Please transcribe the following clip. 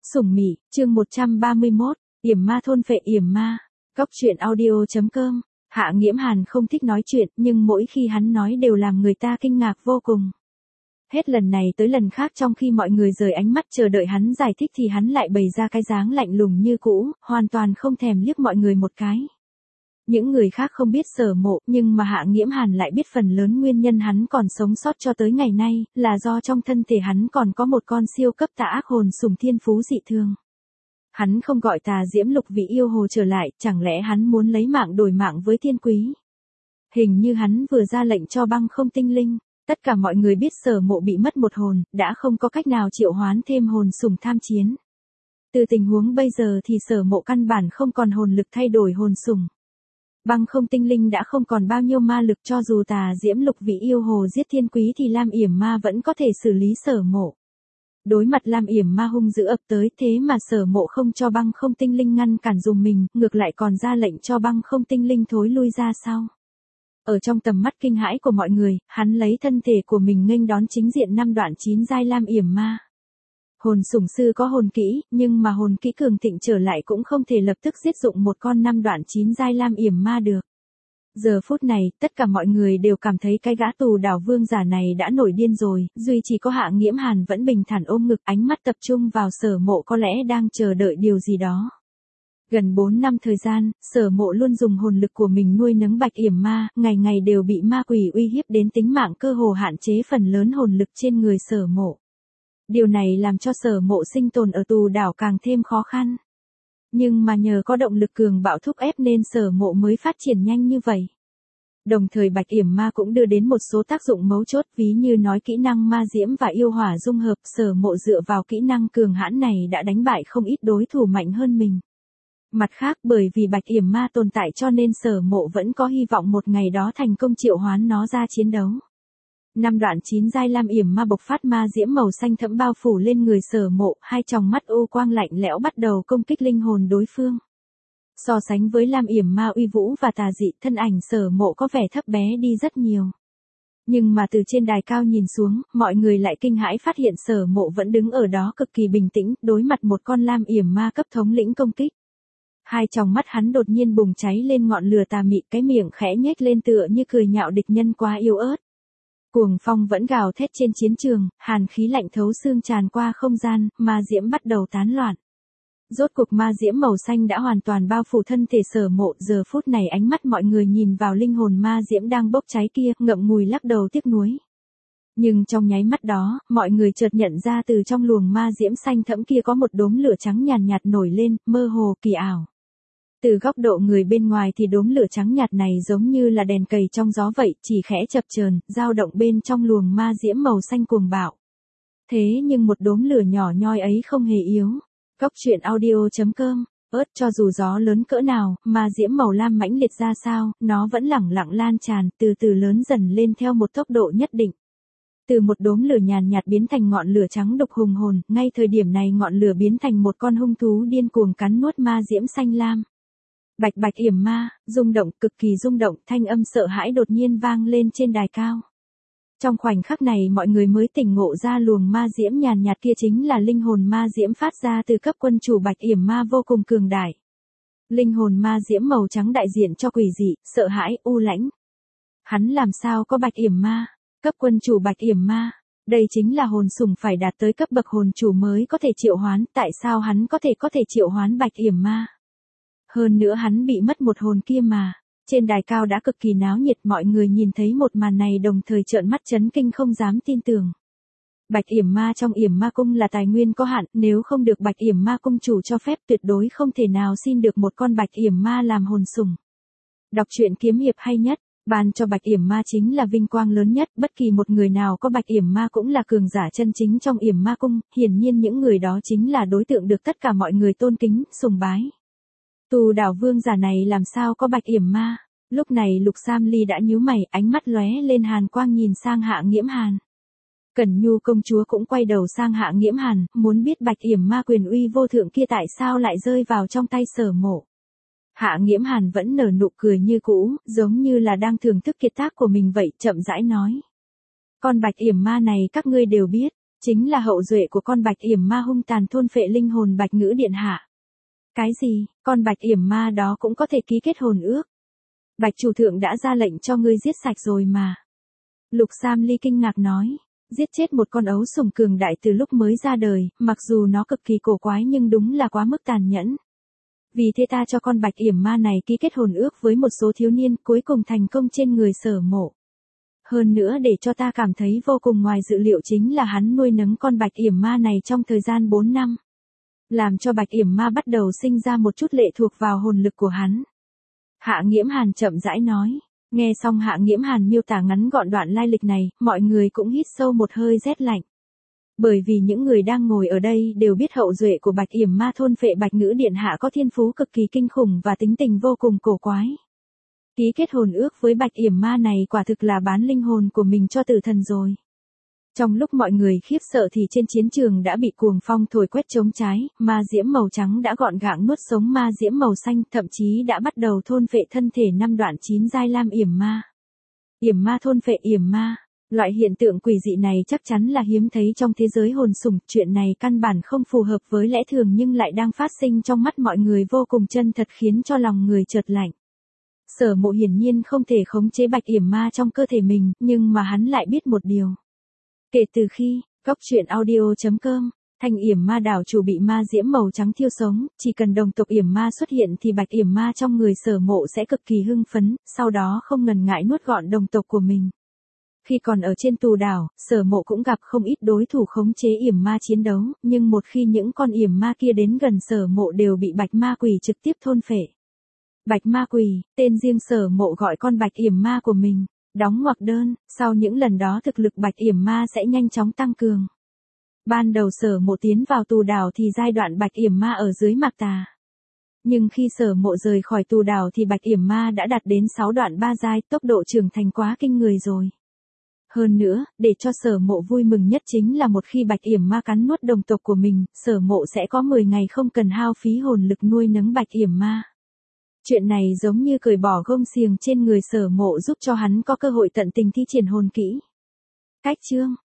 Sủng Mị, chương 131, Yểm Ma thôn phệ Yểm Ma. Góc truyện audio.com. Hạ Nghiễm Hàn không thích nói chuyện, nhưng mỗi khi hắn nói đều làm người ta kinh ngạc vô cùng. Hết lần này tới lần khác, trong khi mọi người rời ánh mắt chờ đợi hắn giải thích thì hắn lại bày ra cái dáng lạnh lùng như cũ, hoàn toàn không thèm liếc mọi người một cái. Những người khác không biết Sở Mộ, nhưng mà Hạ Nghiễm Hàn lại biết phần lớn nguyên nhân hắn còn sống sót cho tới ngày nay, là do trong thân thể hắn còn có một con siêu cấp tà ác hồn sủng thiên phú dị thường. Hắn không gọi Tà Diễm Lục Vị yêu hồ trở lại, chẳng lẽ hắn muốn lấy mạng đổi mạng với thiên quý? Hình như hắn vừa ra lệnh cho Băng Không Tinh Linh. Tất cả mọi người biết Sở Mộ bị mất một hồn, đã không có cách nào triệu hoán thêm hồn sủng tham chiến. Từ tình huống bây giờ thì Sở Mộ căn bản không còn hồn lực thay đổi hồn sủng. Băng Không Tinh Linh đã không còn bao nhiêu ma lực, cho dù Tà Diễm Lục Vị yêu hồ giết thiên quý thì Lam Yểm Ma vẫn có thể xử lý Sở Mộ. Đối mặt Lam Yểm Ma hung dữ ập tới, thế mà Sở Mộ không cho Băng Không Tinh Linh ngăn cản dùng mình, ngược lại còn ra lệnh cho Băng Không Tinh Linh thối lui ra sau. Ở trong tầm mắt kinh hãi của mọi người, hắn lấy thân thể của mình nghênh đón chính diện 5 đoạn 9 giai Lam Yểm Ma. Hồn sủng sư có hồn kỹ, nhưng mà hồn kỹ cường thịnh trở lại cũng không thể lập tức giết dụng một con 5 đoạn 9 giai Lam Yểm Ma được. Giờ phút này, tất cả mọi người đều cảm thấy cái gã tù đảo vương giả này đã nổi điên rồi, duy chỉ có Hạ Nghiễm Hàn vẫn bình thản ôm ngực, ánh mắt tập trung vào Sở Mộ, có lẽ đang chờ đợi điều gì đó. Gần 4 năm thời gian, Sở Mộ luôn dùng hồn lực của mình nuôi nấng Bạch Yểm Ma, ngày ngày đều bị ma quỷ uy hiếp đến tính mạng, cơ hồ hạn chế phần lớn hồn lực trên người Sở Mộ. Điều này làm cho Sở Mộ sinh tồn ở tù đảo càng thêm khó khăn. Nhưng mà nhờ có động lực cường bạo thúc ép nên Sở Mộ mới phát triển nhanh như vậy. Đồng thời Bạch Yểm Ma cũng đưa đến một số tác dụng mấu chốt, ví như nói kỹ năng ma diễm và yêu hỏa dung hợp. Sở Mộ dựa vào kỹ năng cường hãn này đã đánh bại không ít đối thủ mạnh hơn mình. Mặt khác, bởi vì Bạch Yểm Ma tồn tại cho nên Sở Mộ vẫn có hy vọng một ngày đó thành công triệu hoán nó ra chiến đấu. 5 đoạn 9 giai Lam Yểm Ma bộc phát ma diễm màu xanh thẫm bao phủ lên người Sở Mộ, hai tròng mắt u quang lạnh lẽo bắt đầu công kích linh hồn đối phương. So sánh với Lam Yểm Ma uy vũ và tà dị, thân ảnh Sở Mộ có vẻ thấp bé đi rất nhiều. Nhưng mà từ trên đài cao nhìn xuống, mọi người lại kinh hãi phát hiện Sở Mộ vẫn đứng ở đó cực kỳ bình tĩnh, đối mặt một con Lam Yểm Ma cấp thống lĩnh công kích. Hai tròng mắt hắn đột nhiên bùng cháy lên ngọn lửa tà mị, cái miệng khẽ nhếch lên tựa như cười nhạo địch nhân quá yếu ớt. Cuồng phong vẫn gào thét trên chiến trường, hàn khí lạnh thấu xương tràn qua không gian, ma diễm bắt đầu tán loạn. Rốt cuộc ma diễm màu xanh đã hoàn toàn bao phủ thân thể Sở Mộ, giờ phút này ánh mắt mọi người nhìn vào linh hồn ma diễm đang bốc cháy kia, ngậm ngùi lắc đầu tiếc nuối. Nhưng trong nháy mắt đó, mọi người chợt nhận ra từ trong luồng ma diễm xanh thẫm kia có một đốm lửa trắng nhàn nhạt nổi lên, mơ hồ kỳ ảo. Từ góc độ người bên ngoài thì đốm lửa trắng nhạt này giống như là đèn cầy trong gió vậy, chỉ khẽ chập chờn, dao động bên trong luồng ma diễm màu xanh cuồng bạo. Thế nhưng một đốm lửa nhỏ nhoi ấy không hề yếu. Góc truyện audio.com. Cho dù gió lớn cỡ nào, ma diễm màu lam mãnh liệt ra sao, nó vẫn lẳng lặng lan tràn, từ từ lớn dần lên theo một tốc độ nhất định. Từ một đốm lửa nhàn nhạt biến thành ngọn lửa trắng độc hùng hồn, ngay thời điểm này ngọn lửa biến thành một con hung thú điên cuồng cắn nuốt ma diễm xanh lam. Bạch Yểm Ma, rung động, cực kỳ rung động, thanh âm sợ hãi đột nhiên vang lên trên đài cao. Trong khoảnh khắc này mọi người mới tỉnh ngộ ra luồng ma diễm nhàn nhạt kia chính là linh hồn ma diễm phát ra từ cấp quân chủ Bạch Yểm Ma vô cùng cường đại. Linh hồn ma diễm màu trắng đại diện cho quỷ dị, sợ hãi, u lãnh. Hắn làm sao có Bạch Yểm Ma? Cấp quân chủ Bạch Yểm Ma. Đây chính là hồn sủng phải đạt tới cấp bậc hồn chủ mới có thể triệu hoán, tại sao hắn có thể triệu hoán Bạch Yểm Ma? Hơn nữa hắn bị mất một hồn kia mà. Trên đài cao đã cực kỳ náo nhiệt, mọi người nhìn thấy một màn này đồng thời trợn mắt chấn kinh không dám tin tưởng. Bạch Yểm Ma trong Yểm Ma cung là tài nguyên có hạn, nếu không được Bạch Yểm Ma cung chủ cho phép tuyệt đối không thể nào xin được một con Bạch Yểm Ma làm hồn sủng. Đọc truyện kiếm hiệp hay nhất, ban cho Bạch Yểm Ma chính là vinh quang lớn nhất, bất kỳ một người nào có Bạch Yểm Ma cũng là cường giả chân chính trong Yểm Ma cung, hiển nhiên những người đó chính là đối tượng được tất cả mọi người tôn kính, sùng bái. Tù đảo vương giả này làm sao có Bạch Yểm Ma? Lúc này Lục Sam Ly đã nhíu mày, ánh mắt lóe lên hàn quang nhìn sang Hạ Nghiễm Hàn. Cẩn Nhu công chúa cũng quay đầu sang Hạ Nghiễm Hàn, muốn biết Bạch Yểm Ma quyền uy vô thượng kia tại sao lại rơi vào trong tay Sở Mộ. Hạ Nghiễm Hàn vẫn nở nụ cười như cũ, giống như là đang thưởng thức kiệt tác của mình vậy, chậm rãi nói. Con Bạch Yểm Ma này các ngươi đều biết, chính là hậu duệ của con Bạch Yểm Ma hung tàn thôn phệ linh hồn Bạch Ngữ điện hạ. Cái gì, con Bạch Yểm Ma đó cũng có thể ký kết hồn ước? Bạch chủ thượng đã ra lệnh cho ngươi giết sạch rồi mà. Lục Sam Ly kinh ngạc nói, giết chết một con ấu sủng cường đại từ lúc mới ra đời, mặc dù nó cực kỳ cổ quái nhưng đúng là quá mức tàn nhẫn. Vì thế ta cho con Bạch Yểm Ma này ký kết hồn ước với một số thiếu niên, cuối cùng thành công trên người Sở Mộ. Hơn nữa để cho ta cảm thấy vô cùng ngoài dự liệu chính là hắn nuôi nấng con Bạch Yểm Ma này trong thời gian 4 năm. Làm cho Bạch Yểm Ma bắt đầu sinh ra một chút lệ thuộc vào hồn lực của hắn. Hạ Nghiễm Hàn chậm rãi nói. Nghe xong Hạ Nghiễm Hàn miêu tả ngắn gọn đoạn lai lịch này, mọi người cũng hít sâu một hơi rét lạnh. Bởi vì những người đang ngồi ở đây đều biết hậu duệ của Bạch Yểm Ma thôn phệ Bạch Ngữ điện hạ có thiên phú cực kỳ kinh khủng và tính tình vô cùng cổ quái. Ký kết hồn ước với Bạch Yểm Ma này quả thực là bán linh hồn của mình cho tử thần rồi. Trong lúc mọi người khiếp sợ thì trên chiến trường đã bị cuồng phong thổi quét trống trái, ma diễm màu trắng đã gọn gàng nuốt sống ma diễm màu xanh, thậm chí đã bắt đầu thôn phệ thân thể 5 đoạn 9 giai lam Yểm Ma. Yểm Ma thôn phệ Yểm Ma, loại hiện tượng quỷ dị này chắc chắn là hiếm thấy trong thế giới hồn sủng, chuyện này căn bản không phù hợp với lẽ thường nhưng lại đang phát sinh trong mắt mọi người vô cùng chân thật khiến cho lòng người chợt lạnh. Sở Mộ hiển nhiên không thể khống chế Bạch Yểm Ma trong cơ thể mình, nhưng mà hắn lại biết một điều. Kể từ khi, goctruyện.audio.com, Thanh Yểm Ma đảo chủ bị ma diễm màu trắng thiêu sống, chỉ cần đồng tộc Yểm Ma xuất hiện thì Bạch Yểm Ma trong người Sở Mộ sẽ cực kỳ hưng phấn, sau đó không ngần ngại nuốt gọn đồng tộc của mình. Khi còn ở trên tù đảo, Sở Mộ cũng gặp không ít đối thủ khống chế Yểm Ma chiến đấu, nhưng một khi những con Yểm Ma kia đến gần Sở Mộ đều bị Bạch Ma Quỷ trực tiếp thôn phệ. Bạch Ma Quỷ, tên riêng Sở Mộ gọi con Bạch Yểm Ma của mình. Đóng ngoặc đơn, sau những lần đó thực lực Bạch Yểm Ma sẽ nhanh chóng tăng cường. Ban đầu Sở Mộ tiến vào tù đảo thì giai đoạn Bạch Yểm Ma ở dưới Mạc Tà. Nhưng khi Sở Mộ rời khỏi tù đảo thì Bạch Yểm Ma đã đạt đến 6 đoạn 3 giai, tốc độ trưởng thành quá kinh người rồi. Hơn nữa, để cho Sở Mộ vui mừng nhất chính là một khi Bạch Yểm Ma cắn nuốt đồng tộc của mình, Sở Mộ sẽ có 10 ngày không cần hao phí hồn lực nuôi nấng Bạch Yểm Ma. Chuyện này giống như cởi bỏ gông xiềng trên người Sở Mộ giúp cho hắn có cơ hội tận tình thi triển hồn kỹ. Cách chương